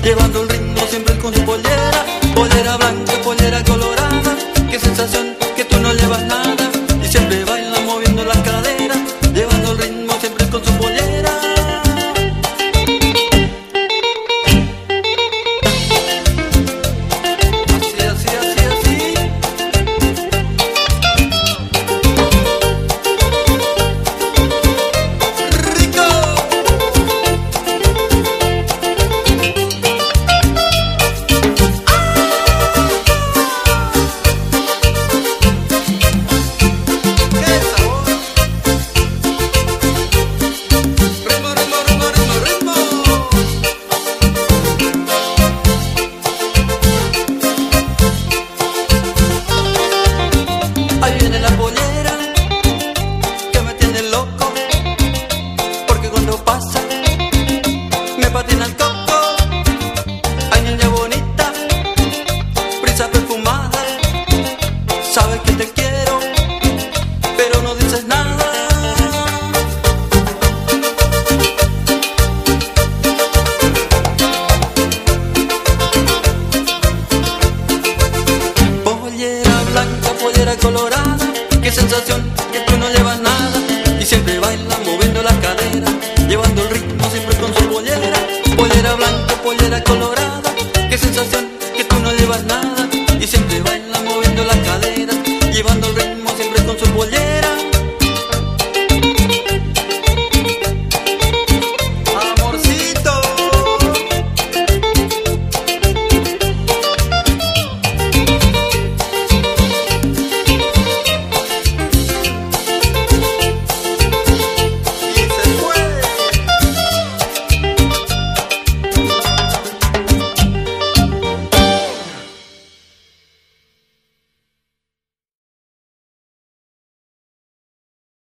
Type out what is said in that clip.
llevando el ritmo siempre con su pollera. Pollera blanca, pollera colorada, qué sensación que tú no llevas nada. Y siempre baila moviendo las caderas, llevando el ritmo siempre con su pollera. Así, así, así, así. ¡Rico! Ahí viene la pollera que me tiene loco, porque cuando pasa me patina el coco. Ay, niña bonita, brisa perfumada, sabes que te quiero, pero no dices nada. Pollera blanca, pollera colorada, qué sensación que tú no llevas